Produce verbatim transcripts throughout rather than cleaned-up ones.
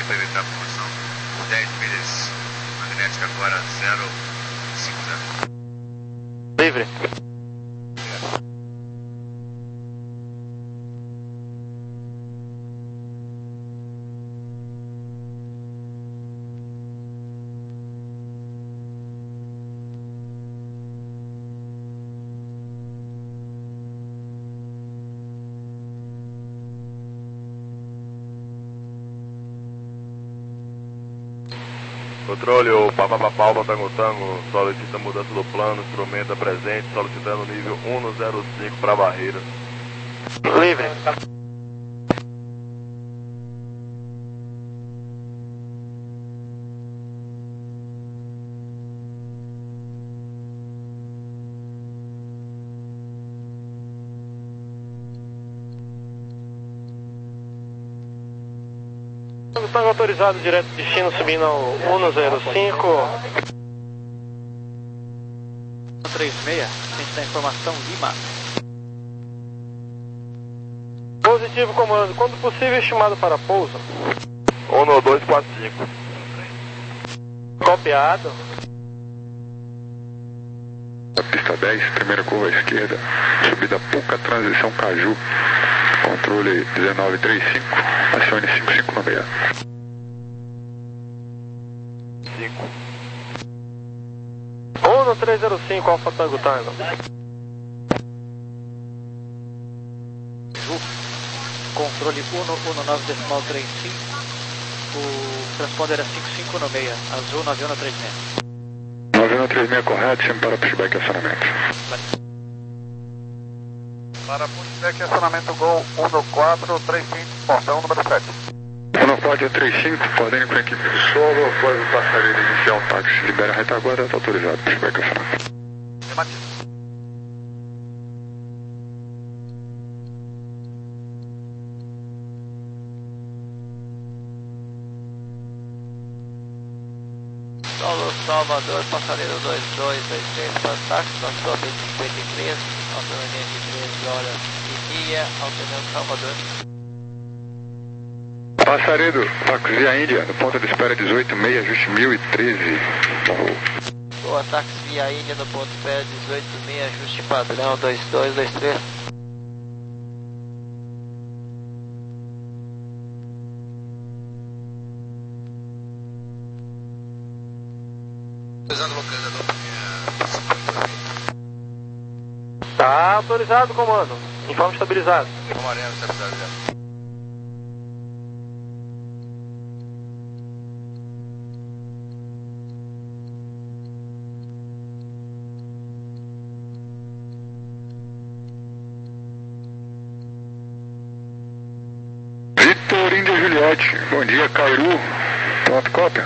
evitar a promoção. dez milhas, magnética agora zero cinco zero. Livre. Controle, o Papapapalpa Tango Tango, solicita mudança do plano, instrumento presente, solicitando nível cento e cinco para barreira. Livre. Tango autorizado, direto destino, subindo ao cento e cinco. três seis, frente da informação, Lima. Positivo, comando. Quando possível, estimado para pouso. um dois quatro cinco. Copiado. Pista dez, primeira curva à esquerda, subida Puca, transição Caju, controle dezenove trinta e cinco, acione cinco cinco no meio. cinco. um três zero cinco, Alfa Tango Tango. Controle um um nove decimal trinta e cinco, o transponder é cinco cinco no meio, azul nove um três seis. nove um três seis correto, sempre para pushback e acionamento. Para pushback e acionamento Gol um quatro três cinco, portão número sete. um quatro três cinco, coordene com a equipe do solo, após o passarinho iniciar o táxi, libera a retaguarda, está autorizado, pushback e acionamento. Afirmativo. Solo Salvador, passageiro dois dois dois três para o táxi, passou a cinquenta e três, autonomia de treze horas e meia, alternando Salvador. Passaredo, táxi via Índia, no ponto de espera dezoito seis, ajuste mil e treze. Boa, táxi via Índia no ponto de espera dezoito seis, ajuste padrão dois dois dois três. Usando o localizador para minha... Tá autorizado, comando. Informe estabilizado. Amarelo, estabilizado já. Vitor Índia Juliette, bom dia, Cairu, pronto, cópia.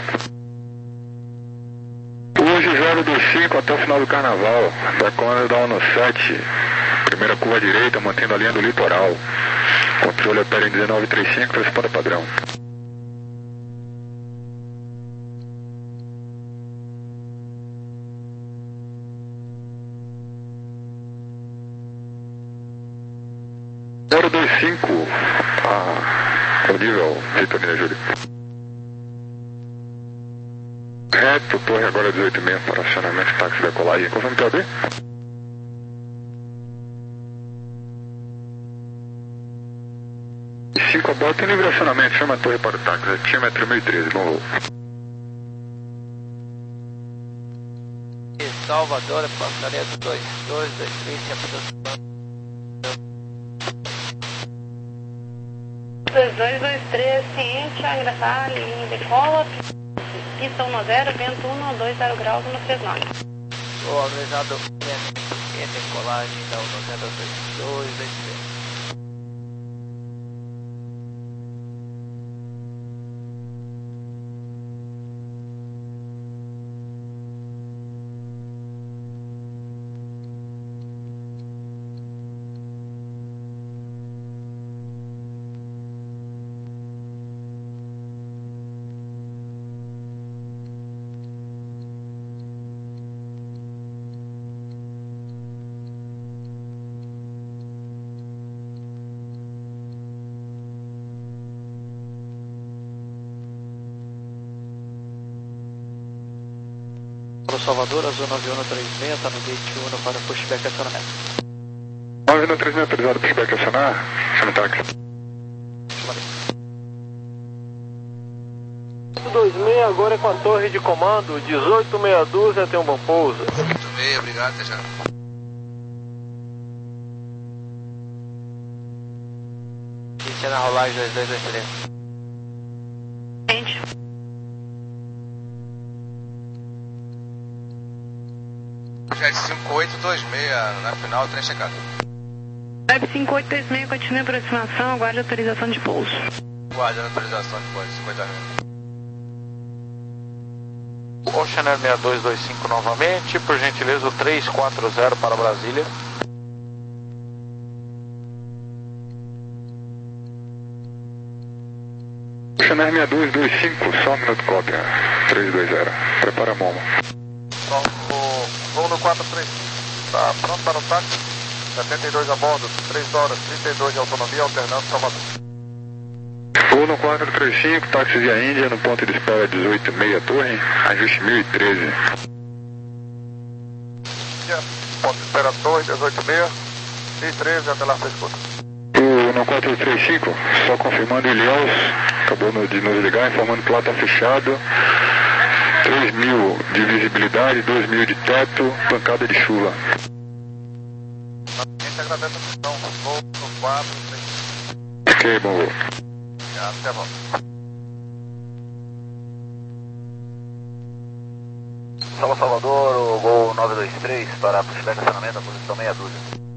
Hoje zero dois cinco até o final do carnaval, da comanda da ONU sete, primeira curva à direita, mantendo a linha do litoral. Controle opera em dezenove trinta e cinco, responda padrão. zero dois cinco, ah, o nível Vitor Índia Juliette. Reto, torre agora dezoito e meia para acionamento, táxi decolagem. Confirme P O D? cinco a bordo, tem livre acionamento, chama a torre para o táxi, altímetro mil e treze, bom voo. Salvador, passageiro dois dois dois três, se aproximando. dois dois dois três, ciente, a ingressar, linha decola. Pista um zero, vento um dois zero graus no três nove. O autorizado é decolagem da um zero dois dois três. Salvador, Azul nove um três seis, está no gate um para pushback acionamento. nove um três seis, autorizado pushback acionar, chama o táxi. dois seis agora é com a torre de comando, dezoito meia dúzia, tem um bom pouso. oito seis, obrigado, até já. Iniciando na rolagem dois dois dois três. Gente. Jet cinco oito dois seis, na final, trem checado. Web cinco oito dois seis, continue a aproximação, aguarde autorização de pouso. Guarda a autorização de pouso, cinquenta mil. Ocean Air seis dois dois cinco novamente, por gentileza o três quatro zero para Brasília. Ocean Air seis dois dois cinco, só um minuto cópia, três dois zero, prepara a Momo. Voo no quatro três cinco, está pronto para o táxi, setenta e dois a bordo, três horas, trinta e dois de autonomia, alternando Salvador. Voo no quatro três cinco, táxi via Índia, no ponto de espera dezoito meia torre, ajuste mil e treze. Ponto de espera torre, dezoito meia, mil e treze, até lá, seis escuta. O no quatro três cinco, só confirmando Ilhéus, acabou de nos ligar, informando que lá está fechado, três mil de visibilidade, dois mil de teto, pancada de chuva. A gente agradece a atenção, voo no quatro três cinco. Ok, bom voo. Até a volta. Salva Salvador, o Gol nove dois três para pushback acionamento, a posição meia dúzia.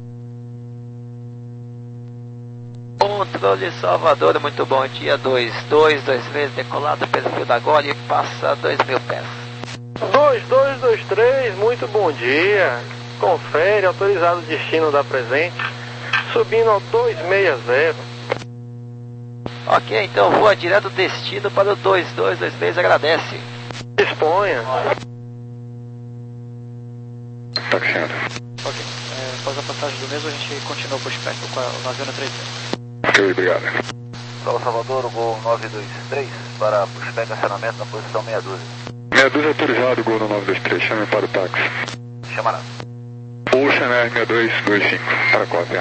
Controle Salvador, muito bom dia, dois dois dois três, decolado pelo fio da Gole, passa dois mil pés. dois dois dois três, muito bom dia. Confere, autorizado o destino da presente, subindo ao dois seis zero. Ok, então voa direto destino para o dois dois dois três, agradece. Disponha. Taxiando. Ok, é, após a passagem do mesmo a gente continua o pushback com o nove um três seis. Ok, obrigado. Salva Salvador, o Gol nove dois três para pushback acionamento na posição meia dúzia. Meia dúzia autorizado, Gol no nove dois três, chame para o táxi. Chamará. Ocean Air seis dois dois cinco, para cópia.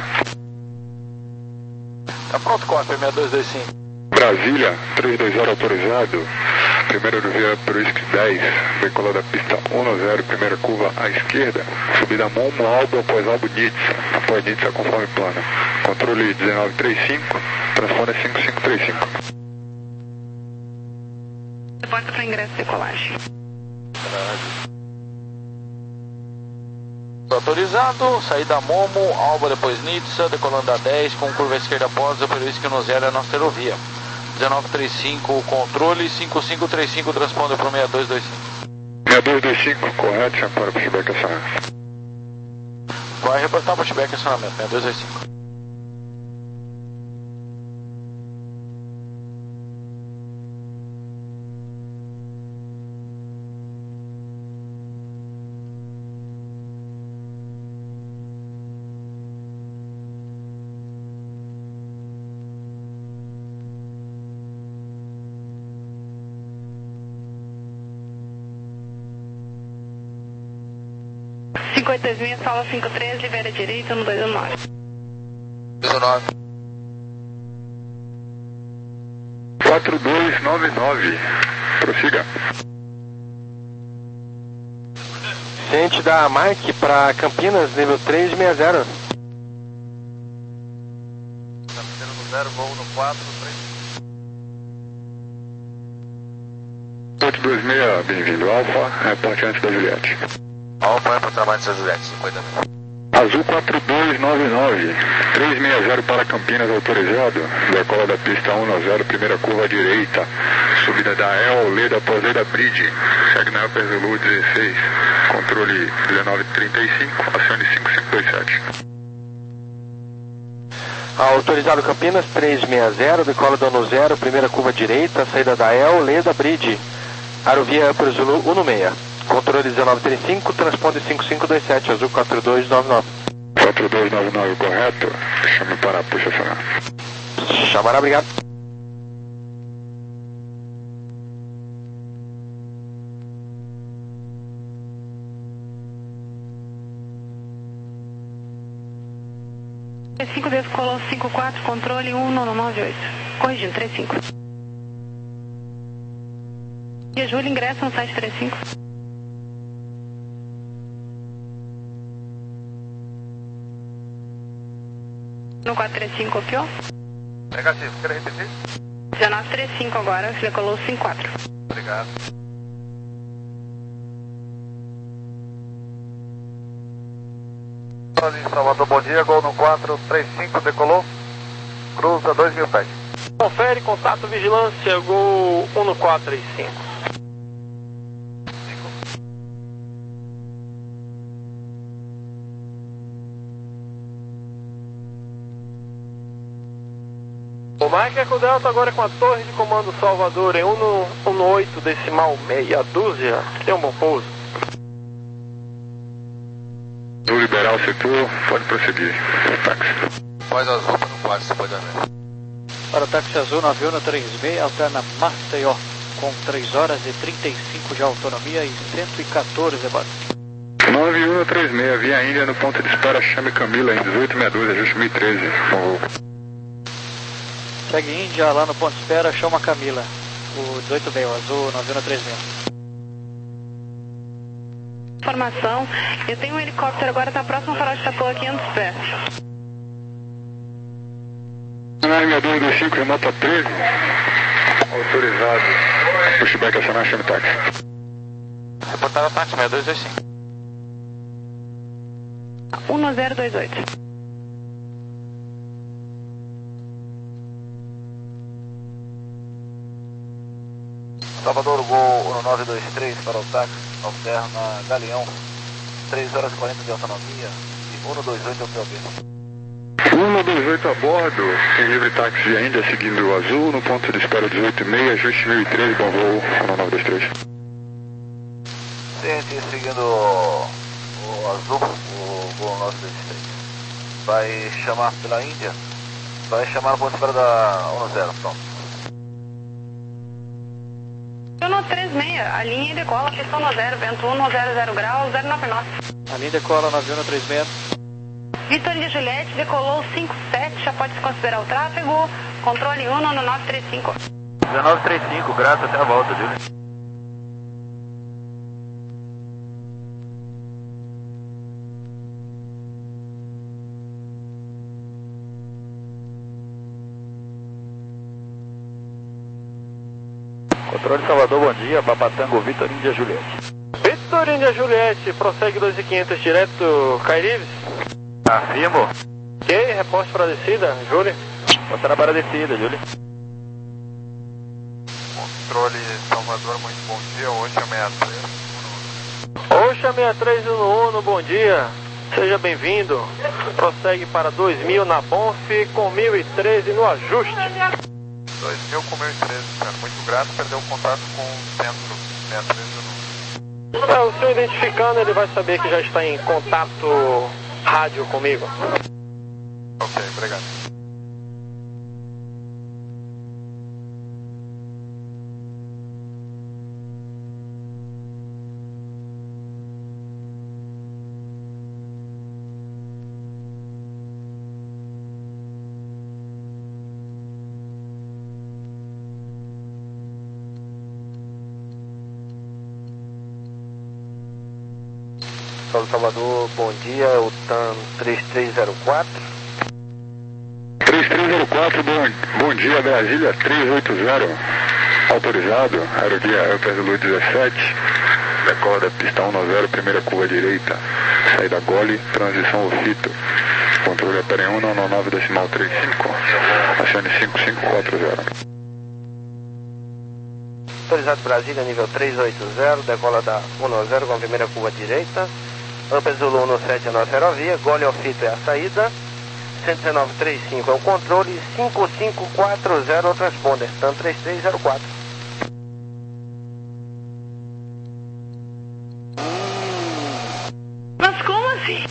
Tá pronto, cópia seis dois dois cinco. Brasília, três dois zero autorizado, primeira aerovia Peruísque dez, decolou da pista um zero, primeira curva à esquerda, subida Momo, Albo, após Albo Nitsa, após Nitsa conforme plano. Controle dezenove três cinco, transponder cinco cinco três cinco. Porta para ingresso e decolagem. Autorizado, saída Momo, Alba depois Nitsa, decolando a dez, com curva à esquerda após, o Peruísque no zero é a nossa aerovia. dezenove três cinco, controle, cinco cinco três cinco, transponder para o seis dois dois cinco. seis dois dois cinco, correto, chame para o pushback acionamento. Vai reportar o pushback acionamento, seis dois dois cinco. cinco oito dois seis, sala cinco três, libera direita no dois um nove. dois um nove. quatro dois nove nove, prossiga. Gente da Mike para Campinas, nível três seis zero. Campinas no zero, voo no quatro três. oito dois seis, bem-vindo. Alfa, reparte antes da Juliette. Alfa é para o trabalho de São José, cinquenta mil. Azul quatro dois nove nove, três seis zero para Campinas autorizado, decola da pista um zero, primeira curva à direita, subida da El, Leda após Leda Bridge, segue na Upper Zulu dezesseis, controle dezenove trinta e cinco, acione cinco cinco dois sete. Autorizado Campinas três seis zero, decola do ano zero, primeira curva à direita, saída da El, Leda Bridge, aerovia Upper Zulu um seis. Controle dezenove trinta e cinco, transponder cinco cinco dois sete, Azul quatro dois nove nove. quatro dois nove nove, correto? Chame para puxa acionar. Chamará, obrigado. três cinco descolou cinco quatro, controle um nove nove oito. Corrigindo, três cinco. Dia Júlio, ingressa no site três cinco. No quatro três cinco, copiou? Negativo, quer repetir? dezenove trinta e cinco agora, decolou cinco quatro. Obrigado. Salvador, bom dia, Gol no quatro três cinco, decolou, cruza dois mil pés. Confere, contato vigilância, Gol um no quatro três cinco. O Mike Eco Delta agora com a torre de comando Salvador em um no oito decimal meia dúzia. Tem um bom pouso. Vou liberar o setor, pode prosseguir. Táxi. Voz azul para o quatro, você pode andar. Para o táxi azul nove um três seis, alterna Maceió, com três horas e trinta e cinco de autonomia e cento e quatorze de base. nove um três seis, via Índia no ponto de espera Chame Camila em dezoito meia dúzia, ajuste mil e treze. Segue Índia lá no ponto de espera, chama Camila, o dezoito meio, azul nove um três seis. Informação, eu tenho um helicóptero agora, tá próximo ao farol de Itapuã, quinhentos pés. nove dois dois cinco, remota treze. Autorizado. Pushback acionar, chame táxi. Reportado táxi seis dois dois cinco. um zero dois oito. Salvador, Gol um nove dois três para o táxi, alterna Galeão, três horas e quarenta de autonomia e um dois oito ao P O B. um dois oito a bordo, em livre táxi via Índia, seguindo o azul, no ponto de espera dezoito e meia, ajuste mil e treze, bom voo, um nove dois três. Ciente, seguindo o, o azul, o Gol nove dois três. Vai chamar pela Índia, vai chamar no ponto de espera da um zero, pronto. No três seis, a linha e decola, pistão no zero, vento um, zero zero graus, zero nove nove. A linha decola nove um três seis. Vitor de Juliette, decolou cinco sete, já pode se considerar o tráfego, controle um no nove três cinco. dezenove trinta e cinco, graças, até a volta, Júlio. Controle Salvador, bom dia, Babatango, Vitor Índia Juliette. Vitor Índia Juliette, prossegue dois mil e quinhentos direto, Cairives. Afirmo. Ok, reposte para a descida, Júlio. Voltar para a descida, Júlio. Controle Salvador, muito bom dia, Oxa sessenta e três. Oxa sessenta e três um no bom dia, seja bem-vindo. Prossegue para dois mil na Bonf com mil e treze no ajuste. dois mil com mil e treze, muito grato, perdeu o contato com o centro sessenta e três um. É, o senhor identificando, ele vai saber que já está em contato rádio comigo. Ok, obrigado. Salvador, bom dia, o T A M três três zero quatro. três três zero quatro, bom, bom dia, Brasília três oito zero. Autorizado, aerovia Upper Zulu dezessete. Decola da pista um zero, primeira curva direita. Saída Gole, transição Ofito. Controle Opera um nove decimal trinta e cinco. Acione cinco cinco quatro zero. Autorizado Brasília, nível três oito zero, decola da um zero com a primeira curva direita. Upper Zulu um sete é a nossa aerovia, Gole Ofito é a saída. cento e dezenove trinta e cinco é o controle, cinco cinco quatro zero é o transponder, T A M três três zero quatro. Mas como assim?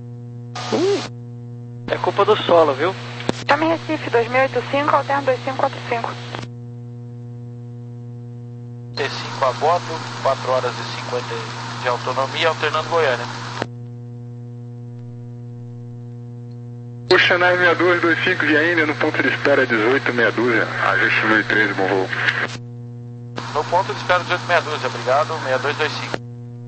É culpa do solo, viu? Chame Recife, dois mil e oitenta e cinco, alterna dois cinco quatro cinco. T cinco a bordo, quatro horas e cinquenta de autonomia, alternando Goiânia. Puxa Chanel seis dois dois cinco de Índia no ponto de espera dezoito meia dúzia, ajuste mil e treze, bom voo. No ponto de espera dezoito meia dúzia, obrigado, seis dois dois cinco.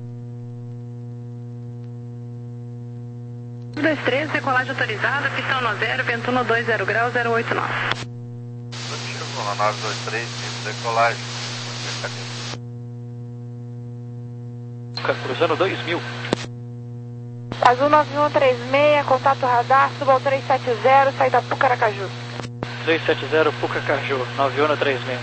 dois três, decolagem autorizada, pistão no zero, vento no dois zero graus, zero oito nove. Positivo, na nove dois três, decolagem. Cruzando dois mil. Azul nove um três seis, contato radar, suba ao três sete zero, saída Pucaracaju. três sete zero, Pucaracaju, nove um três seis.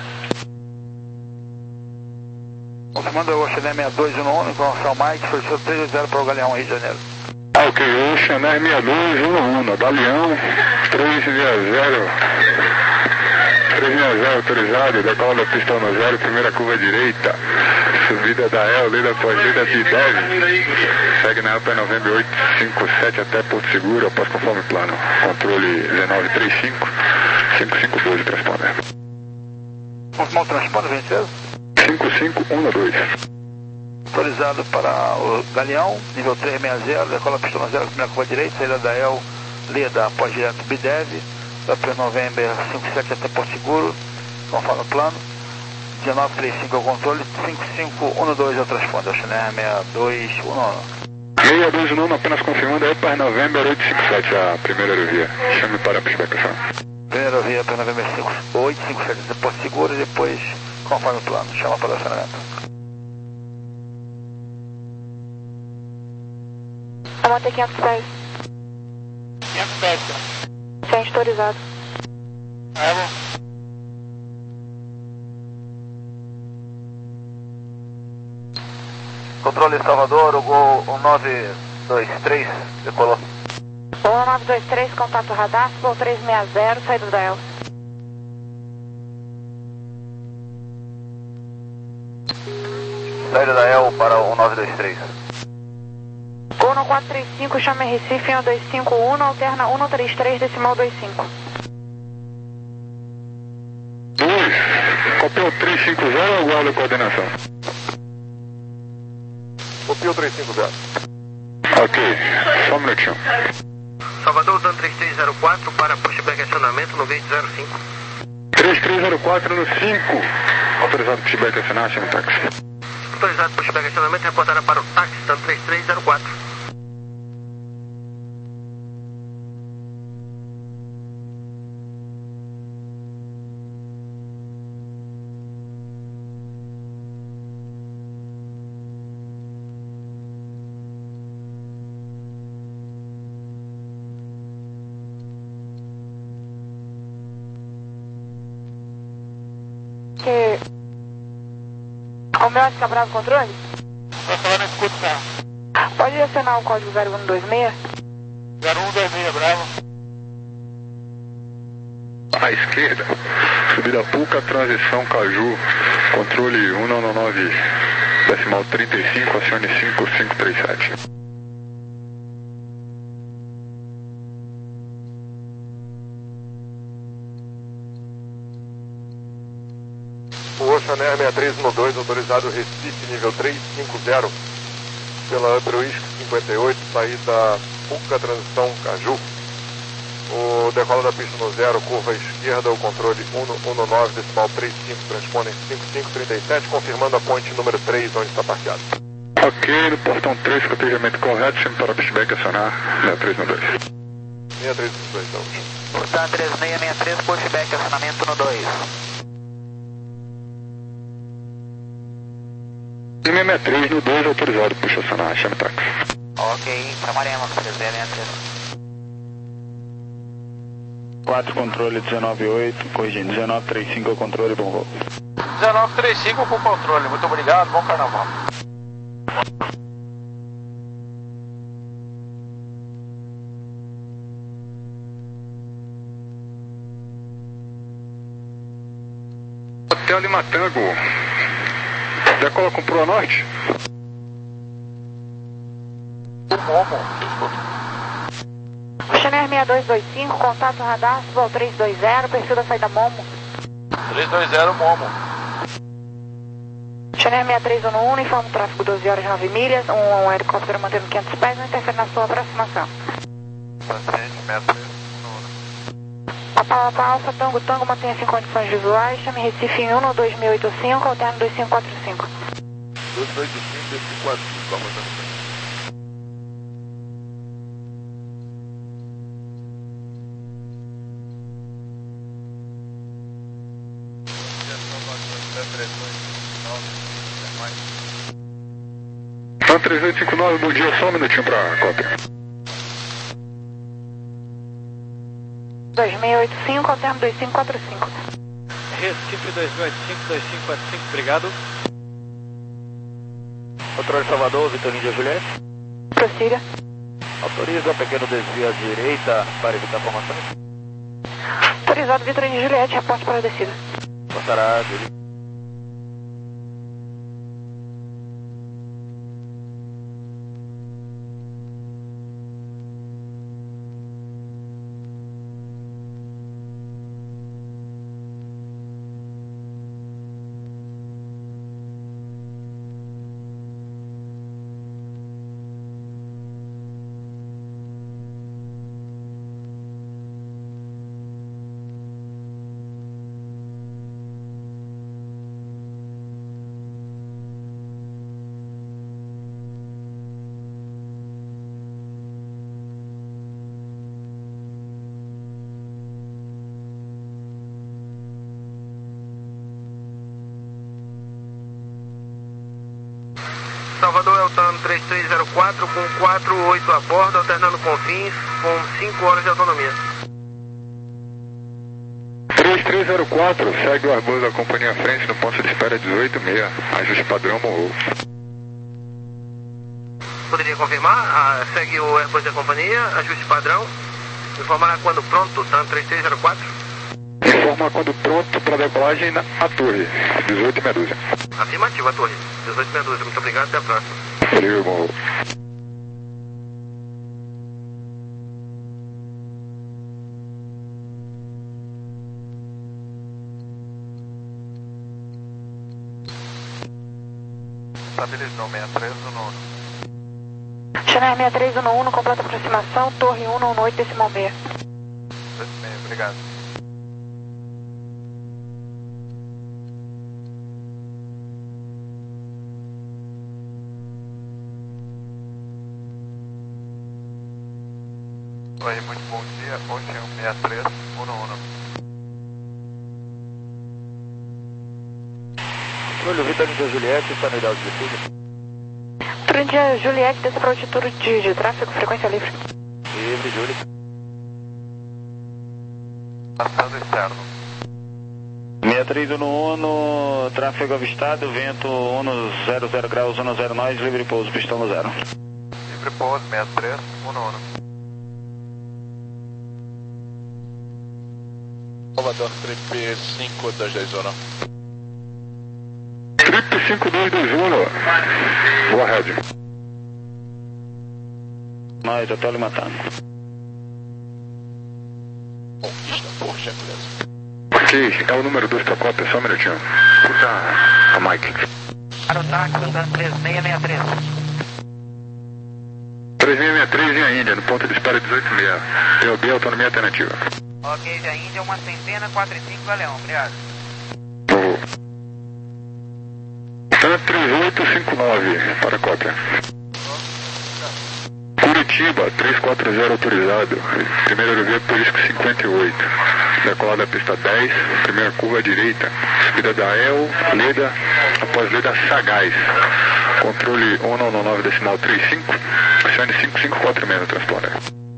Confirmando o Chanel seis dois um um, informação Mike, foi três dois zero para o Galeão, Rio de Janeiro. Ah, ok, o Chanel seis dois um um, Galeão, três seis zero, três seis zero autorizado, decola da pista um zero, primeira curva direita, subida da E L, lida pós-lida de dez, segue na Alpa November oito cinco sete até Porto Seguro, após conforme plano, controle dezenove trinta e cinco, cinco cinco doze, transponder. Confirmar o transponder, venceu? cinco cinco um dois. Autorizado para o Galeão, nível três seis zero, decola pista um zero, primeira curva direita, saída da E L, lida após direto B D E V, Alpa November cinco sete até Porto Seguro, conforme plano. dezenove trinta e cinco é o controle, cinco cinco um dois é o transponder, Chanel seis dois um um. seis dois um um, apenas confirmando, é para November oito cinco sete, a primeira aerovia. Chame para a explicação. Primeira aerovia para November oito cinco sete até Porto Seguro, e depois, conforme o plano, chama para o acionamento. Vamos manter quinhentos pés. quinhentos pés. Sem autorizado. É bom. Controle Salvador, o Gol um nove dois três, decolou. um nove dois três, contato radar, suba ao três seis zero, saída da E L. Saída da E L para o um nove dois três. um quatro três cinco, chama Recife, um dois cinco um, alterna um três três, decimal dois cinco. dois, copiou três cinco zero, aguarda a coordenação. Copiou três cinco zero. Ok, só um minutinho. Salvador, usando três três zero quatro para pushback acionamento no gate zero cinco. três três zero quatro no cinco, autorizado pushback acionar, chama o táxi. Autorizado pushback acionamento, reportada para o táxi, dando três três zero quatro. Que... O meu está bravo controle? Estou falando, escuta o carro. Pode acionar o código zero um dois seis? zero um dois seis, bravo. À esquerda, subida Puca, transição Caju, controle um nove nove, decimal trinta e cinco, acione cinco cinco três sete. O Chanel seis três um dois, autorizado Recife, nível três cinco zero, pela Upper Whisky cinquenta e oito, saída Puca, transição Caju. O decolo da pista no zero, curva esquerda, o controle um um nove, decimal trinta e cinco, transpondem cinco cinco trinta e sete, confirmando a ponte número três, onde está parqueado. Ok, no portão três, cotejamento correto, chame para o pushback acionar, seis três um dois. seis três um dois, então. Portão três seis seis três, pushback, acionamento no dois. seis seis três no dois, autorizado, puxa acionar, chame o táxi. Ok, chamaremos três seis seis três. quatro, controle dezenove oito, corrigindo, dezenove trinta e cinco é o controle, bom voo. dezenove trinta e cinco com controle, muito obrigado, bom carnaval. Hotel Lima Tango, decola com Proa Norte? O Momo, Chanel seis dois dois cinco, contato radar, suba ao três dois zero, perfil da saída Momo. três dois zero Momo. Chanel seis três um um, informa o tráfego doze horas nove milhas, um, um helicóptero mantendo quinhentos pés, não interfere na sua aproximação. Paciente seis três um Papa Alfa Alfa, Tango Tango, mantenha-se em condições visuais, chame Recife em um dois mil e oitenta e cinco, alterno dois cinco quatro cinco. dois mil e oitenta e cinco, dois cinco quatro cinco, aguardando. três oito cinco nove, bom dia, só um minutinho para a cópia. dois mil e oitenta e cinco, alterno dois cinco quatro cinco. Recife dois mil e oitenta e cinco, dois cinco quatro cinco, obrigado. Controle Salvador, Vitor Índia Juliette. Prossiga. Autoriza pequeno desvio à direita para evitar formações. Autorizado Vitor Índia Juliette, reporte para a descida. Passará, Juliette. Salvador Eltan três três zero quatro com quatro oito a bordo, alternando Confins com cinco horas de autonomia. três três zero quatro, segue o Airbus da companhia à frente no ponto de espera dezoito e meia, ajuste padrão morro. Poderia confirmar? Ah, segue o Airbus da companhia, ajuste padrão. Informará quando pronto, Tan três três zero quatro. Informa quando pronto para decolagem na a torre, dezoito e meia dúzia. Afirmativo, a torre, dezoito e meia dúzia. Muito obrigado, até a próxima. Valeu, morro. Estabilização sessenta e três no nono. Channel sessenta e três no um, completa aproximação, torre um um oito decimal meia. Obrigado. Oi, muito bom dia, Ocean sessenta e três, Uno Uno. Controle Vitor Índia Juliette, está no ideal de descida. Vitor Índia Juliette, desce para altitude de, de tráfego, frequência livre. Livre, Júlio. Passando externo. sessenta e três no Uno, tráfego avistado, vento Uno zero zero graus, Uno zero nós, livre pouso, pistão no zero. Livre pouso, sessenta e três, Uno Uno. Salvador, trip cinco dois dois um. Trip cinco dois dois um, boa rede. Nós, Hotel Limatano. Conquista, por gentileza. Ok, é o número dois para cópia, só um minutinho. Puta a Mike. Para o táxi, Tan três seis seis três. três seis seis três em a Índia, no ponto de espera dezoito e meia. T O B, autonomia alternativa. Ok, da Índia, uma centena, quatro e cinco, Galeão, obrigado. Morro. Tan três oito cinco nove, para cópia. Curitiba, três quatro zero autorizado. Primeira aerovia Polisco cinquenta e oito. Decolar da pista dez, primeira curva à direita. Subida da E L, Leda, após Leda Sagaz. Controle um nove nove decimal trinta e cinco. Acione cinco cinco quatro seis no transponder.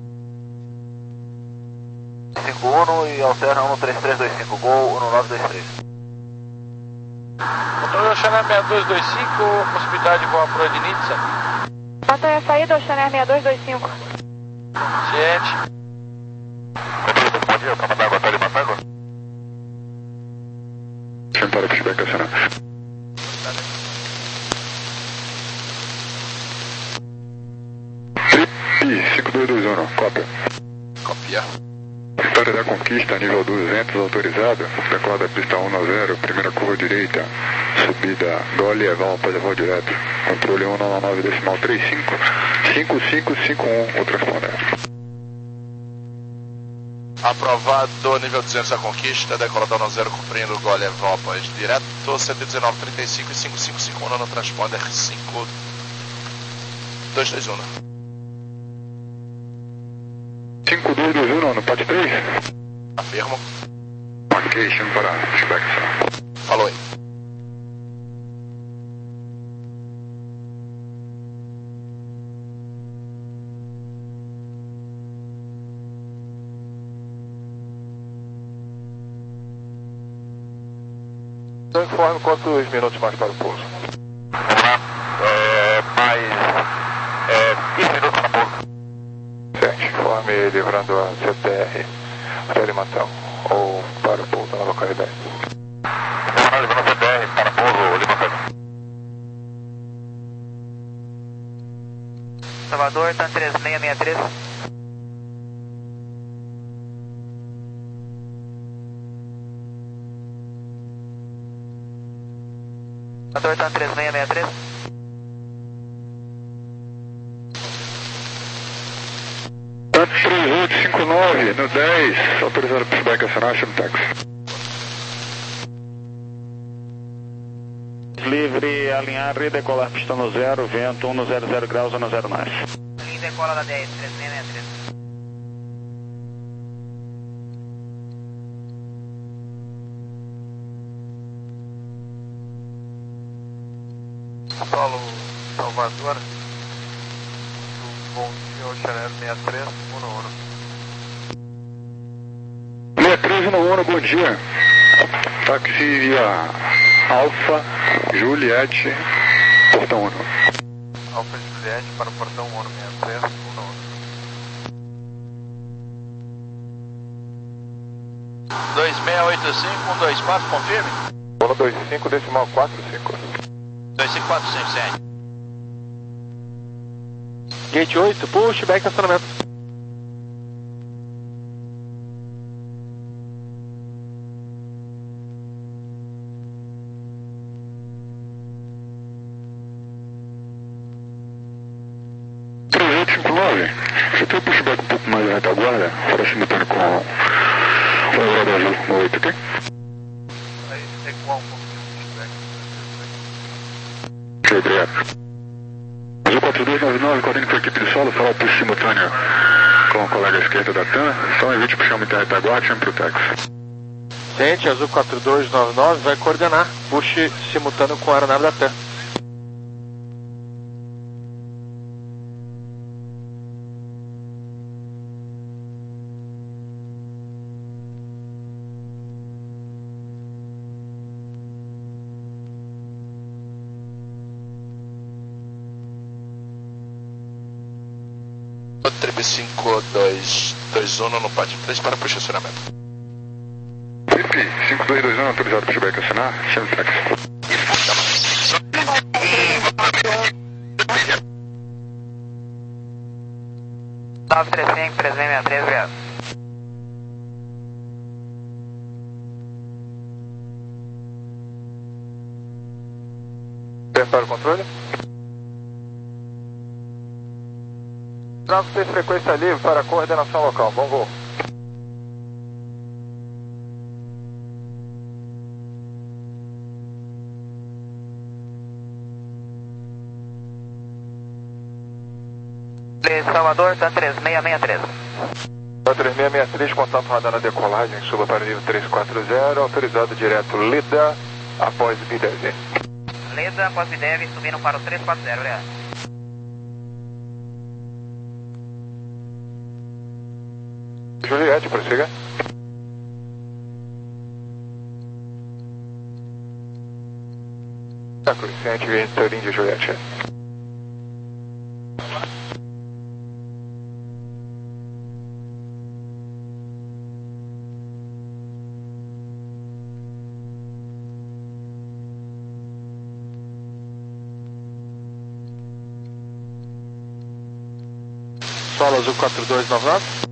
cinco um e alterna um três três dois cinco, Gol um nove dois três. Controle Channel sessenta e dois dois cinco, possibilidade de voar para Odinitsa. Mantenha a saída, Channel sessenta e dois dois cinco. Ciente. Bom dia, para mandar batalha de Matango. Deixa eu parar para feedback acionar. Trip cinco dois dois um, cópia. Copia. Vitória da Conquista, nível duzentos, autorizado. Decolar da pista um a zero, primeira curva direita. Subida Gole, Eval, após voo direto. Controle um nove nove decimal trinta e cinco, cinco cinco cinco um, o transponder. Aprovado, nível duzentos a conquista, decolador no zero, cumprindo Gol Evropas, direto, cento e dezenove, trinta e cinco e cinco cinco cinco um no transponder cinco dois dois um. cinco dois dois um no pad três? Afirmo. Marcation para inspeção. Falou aí. Então informe quantos minutos mais para o pouso. Vamos lá. É, mais é, quinze minutos para o pouso. Certo, informe livrando a C T R até Limatão ou para o pouso na localidade. Vamos lá, livrando a C T R para o pouso Limatão. Salvador, TAM três seis seis três. Salvador, TAM três seis seis três. TAM três oito cinco nove no dez, autorizado para feedback acionar, chama táxi. Livre, alinhar e decolar pista no zero, vento um no zero zero graus, no zero nove. Linha decola da dez, três seis seis três. Solo Salvador, bom dia, Oceaneiro sessenta e três, um no um. sessenta e três no um, bom dia. Táxi via Alfa Juliette, portão um. Alfa Juliette para o portão um, sessenta e três, um no um. dois seis oito cinco, um dois quatro, confirme. Bola dois cinco, decimal quatro cinco. dois cinco quatro cinco, sete. Gate oito, push, back estacionamento. três oito cinco nove, você tem o pushback um pouco mais na retaguarda, para simultâneo com o Eldorado Azul no oito, ok? Aí tem igual um pouquinho de feedback. Ok, obrigado. Azul quatro dois nove nove, coordenando com a equipe de solo, falar o push simultâneo com o colega à esquerda da TAM, só evite puxar muita retaguarda, chame pro táxi. Gente, Azul quatro dois nove nove vai coordenar push simultâneo com a aeronave da TAM. Trip cinco dois dois um no pad três para push acionamento. Trip cinco dois dois um, autorizado para feedback acionar, chame pro táxi. nove três cinco, três seis seis três, obrigado. Prepara o controle. Tráfego tem frequência livre para a coordenação local. Bom voo. Salvador, TAM três seis seis três. TAM três seis seis três, contato radar na decolagem, suba para nível três quatro zero, autorizado direto Leda, após B dez. Leda, após B dez, subindo para o três quatro zero, obrigado. Juliette, prossiga. Tá, crescente, Vitorim de Juliette. Solo Azul quatro dois nove nove.